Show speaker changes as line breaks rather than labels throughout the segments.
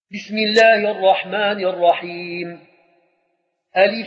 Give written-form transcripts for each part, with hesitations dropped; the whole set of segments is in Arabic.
بسم الله الرحمن الرحيم. ألف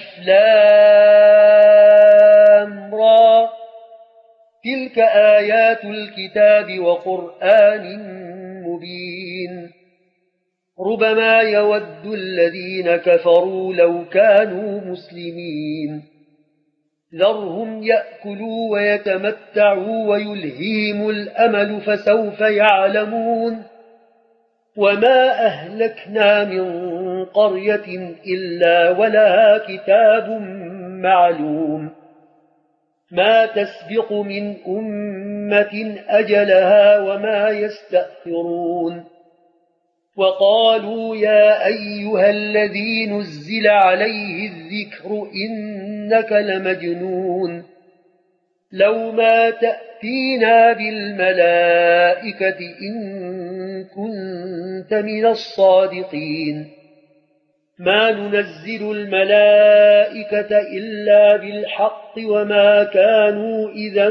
لام را. تلك آيات الكتاب وقرآن مبين. ربما يود الذين كفروا لو كانوا مسلمين. ذرهم يأكلوا ويتمتعوا ويلهيهم الأمل فسوف يعلمون. وما أهلكنا من قرية إلا ولها كتاب معلوم. ما تسبق من أمة أجلها وما يستأخرون. وقالوا يا أيها الذي نزل عليه الذكر إنك لمجنون. لو ما تأتينا بالملائكة إن كنت من الصادقين. ما ننزل الملائكة إلا بالحق وما كانوا إذا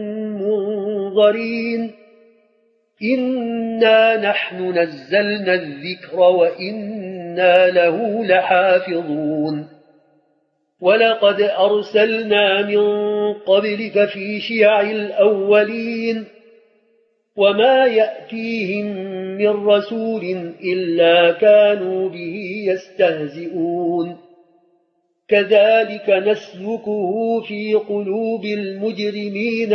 منظرين. إنا نحن نزلنا الذكر وإنا له لحافظون. ولقد أرسلنا من قبلك في شيع الأولين. وما يأتيهم من رسول إلا كانوا به يستهزئون. كذلك نسلكه في قلوب المجرمين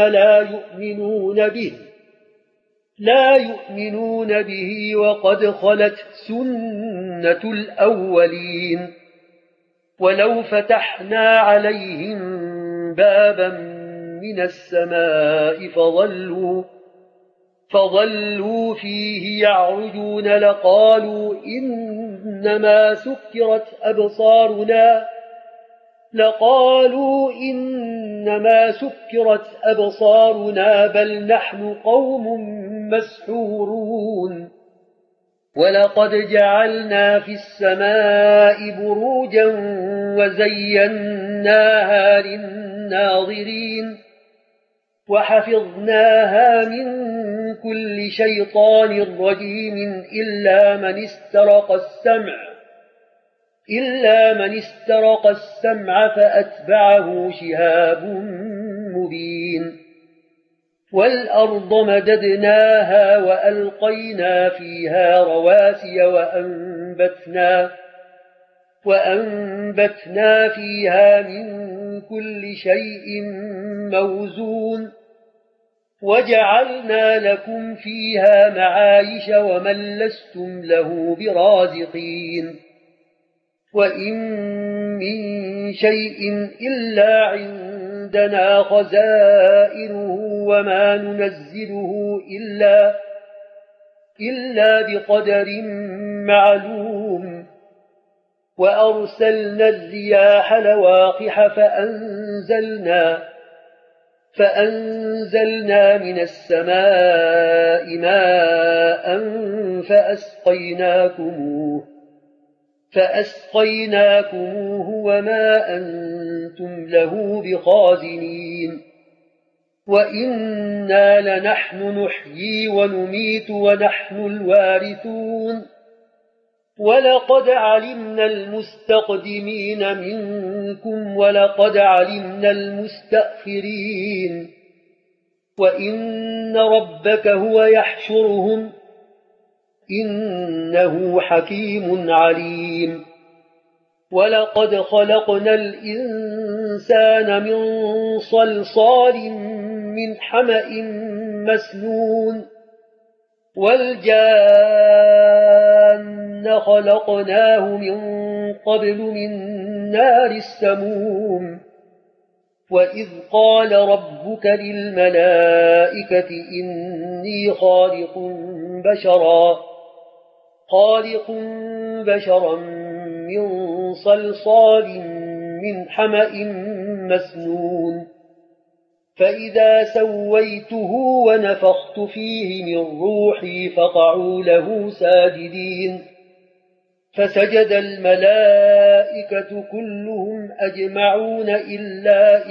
لا يؤمنون به وقد خلت سنة الأولين. ولو فتحنا عليهم بابا من السماء فظلوا فيه يعرجون لقالوا إنما سكرت أبصارنا بل نحن قوم مسحورون. ولقد جعلنا في السماء بروجا وزيناها للناظرين. وحفظناها من كل شيطان رجيم إلا من استرق السمع فأتبعه شهاب مبين. والأرض مددناها وألقينا فيها رواسي وأنبتنا فيها من كل شيء موزون. وجعلنا لكم فيها معايش ومن لستم له برازقين. وإن من شيء إلا عندنا خزائنه وما ننزله إلا بقدر معلوم. وأرسلنا الرياح لواقح فأنزلنا من السماء ماء فأسقيناكموه وما أنتم له بخازنين. وإنا لنحن نحيي ونميت ونحن الوارثون. ولقد علمنا المستقدمين منكم ولقد علمنا المستأخرين. وإن ربك هو يحشرهم إنه حكيم عليم. ولقد خلقنا الإنسان من صلصال من حمأ مسنون. والجان خلقناه من قبل من نار السموم. وإذ قال ربك للملائكة إني خالق بشرا من صلصال من حمأ مسنون. فإذا سويته ونفخت فيه من روحي فقعوا له ساجدين. فسجد الملائكة كلهم أجمعون إلا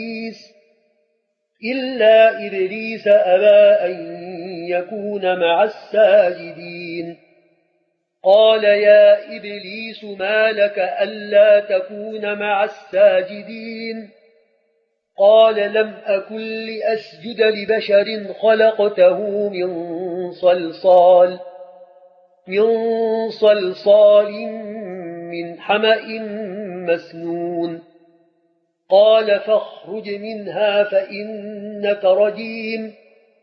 إبليس أبى أن يكون مع الساجدين. قال يا إبليس ما لك ألا تكون مع الساجدين قال لم أكن لأسجد لبشر خلقته من صلصال من حمأ مسنون قال فاخرج منها فإنك رجيم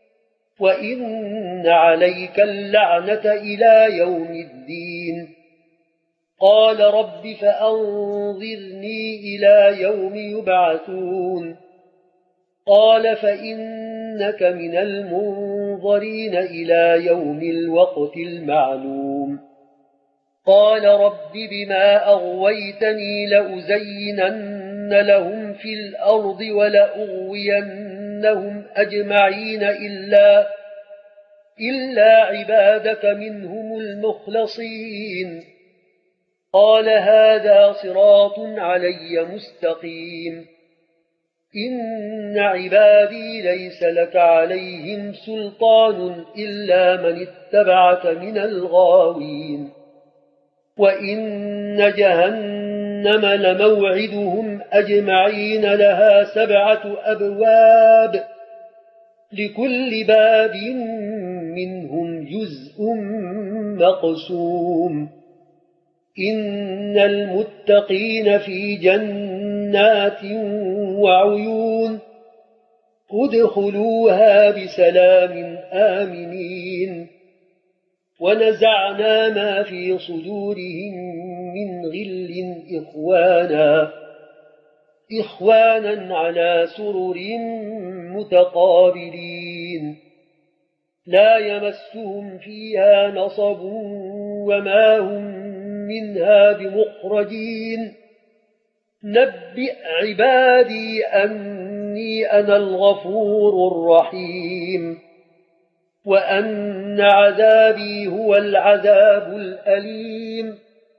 وإن عليك اللعنة إلى يوم الدين قال رب فأنظرني إلى يوم يبعثون قال فإنك من المنظرين إلى يوم الوقت المعلوم قال رب بما أغويتني لأزينن لهم في الأرض ولأغوينهم أجمعين إلا عبادك منهم المخلصين قال هذا صراط علي مستقيم إن عبادي ليس لك عليهم سلطان إلا من اتبعك من الغاوين وإن جهنم لموعدهم أجمعين لها 7 أبواب لكل باب منهم جزء مقسوم إن المتقين في جنات وعيون ادخلوها بسلام آمنين ونزعنا ما في صدورهم من غل إخوانا على سرر متقابلين لا يمسهم فيها نصب وما هم منها بمخرجين نبئ عبادي أني أنا الغفور الرحيم وأن عذابي هو العذاب الأليم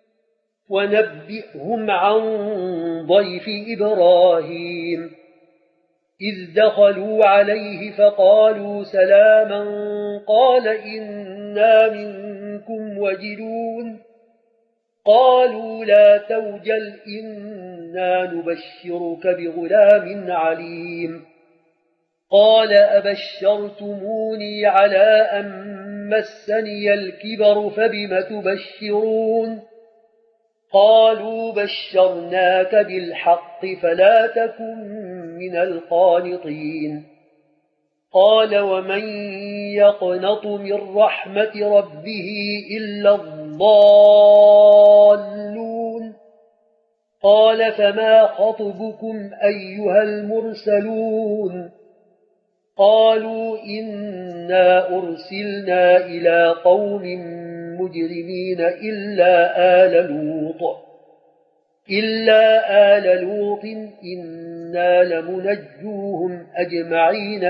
ونبئهم عن ضيف إبراهيم إذ دخلوا عليه فقالوا سلاما قال إنا منكم وجلون قالوا لا توجل إنا نبشرك بغلام عليم قال أبشرتموني على أن مسني الكبر فبم تبشرون قالوا بشرناك بالحق فلا تكن من القانطين قال ومن يقنط من رحمة ربه إلا الضالون قال فما خطبكم أيها المرسلون قالوا إنا أرسلنا إلى قوم مجرمين إلا آل لوط إنا لمنجوهم أجمعين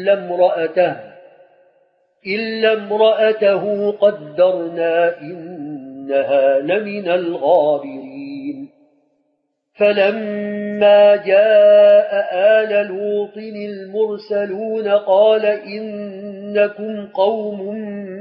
إلا امرأته قدرنا إنها لمن الغابرين فلما جاء آل لوط المرسلون قال إنكم قوم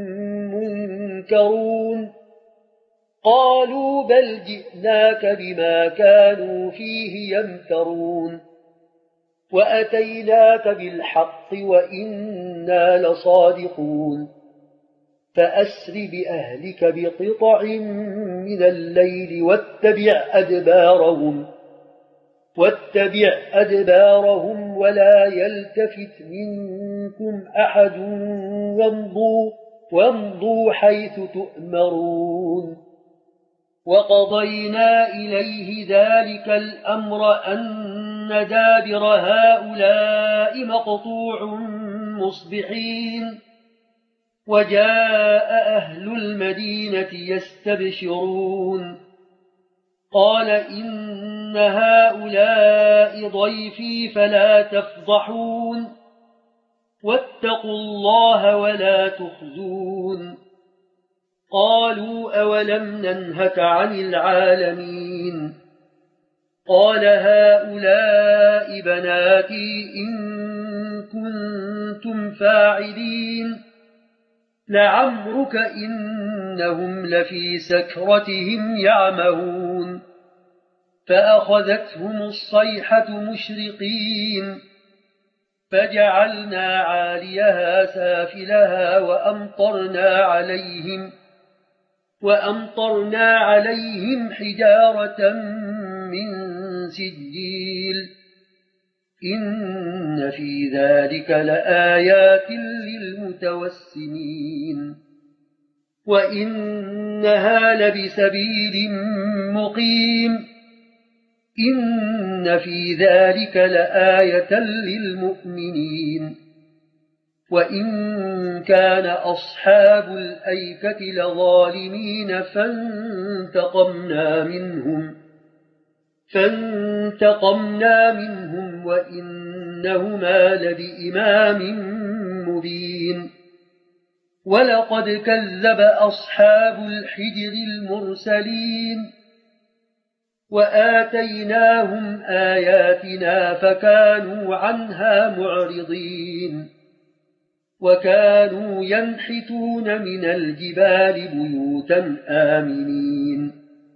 منكرون قالوا بل جئناك بما كانوا فيه يمترون وأتيناك بالحق وإنا لصادقون فأسر بأهلك بقطع من الليل واتبع أدبارهم ولا يلتفت منكم أحد وامضوا حيث تؤمرون وقضينا إليه ذلك الأمر أن دابر هؤلاء مقطوع مصبحين وجاء أهل المدينة يستبشرون قال إن هؤلاء ضيفي فلا تفضحون واتقوا الله ولا تخزون قالوا أولم ننهك عن العالمين قال هؤلاء بناتي إن كنتم فاعلين لعمرك إنهم لفي سكرتهم يعمهون فأخذتهم الصيحة مشرقين فجعلنا عاليها سافلها وأمطرنا عليهم حجارة من سجيل إن في ذلك لآيات للمتوسمين وإنها لبسبيل مقيم إن في ذلك لآية للمؤمنين وإن كان أصحاب الأيكة لظالمين فانتقمنا منهم وإنهما لبإمام مبين ولقد كذب أصحاب الحجر المرسلين وآتيناهم آياتنا فكانوا عنها معرضين وكانوا ينحتون من الجبال بيوتا آمنين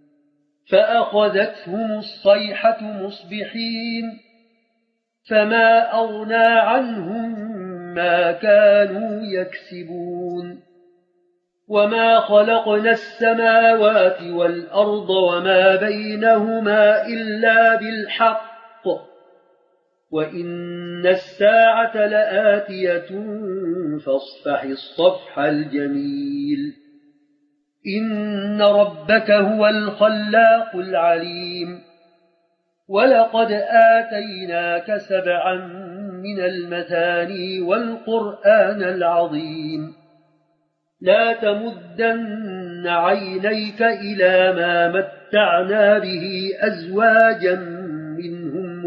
فأخذتهم الصيحة مصبحين فما أغنى عنهم ما كانوا يكسبون وما خلقنا السماوات والأرض وما بينهما إلا بالحق وإن الساعة لآتية فاصفح الصفح الجميل إن ربك هو الخلاق العليم ولقد آتيناك 7 من المثاني والقرآن العظيم لا تمدن عينيك إلى ما متعنا به أزواجا منهم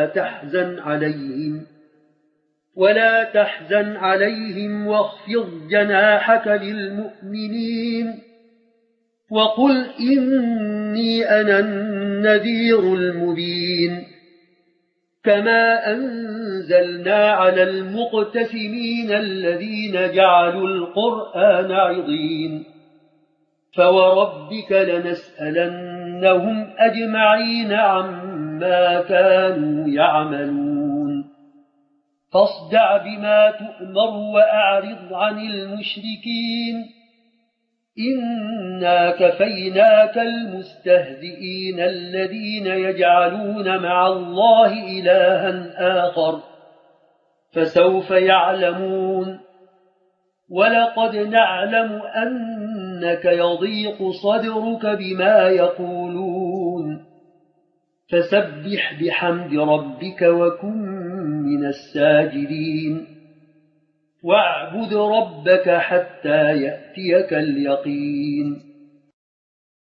ولا تحزن عليهم واخفض جناحك للمؤمنين وقل إني أنا النذير المبين كما أنزلنا على المقتسمين الذين جعلوا القرآن عضين فوربك لنسألنهم أجمعين عما كانوا يعملون فاصدع بما تؤمر وأعرض عن المشركين إنا كفيناك المستهزئين الذين يجعلون مع الله إلها آخر فسوف يعلمون ولقد نعلم أنك يضيق صدرك بما يقولون فسبح بحمد ربك وكن من الساجدين واعبد ربك حتى يأتيك اليقين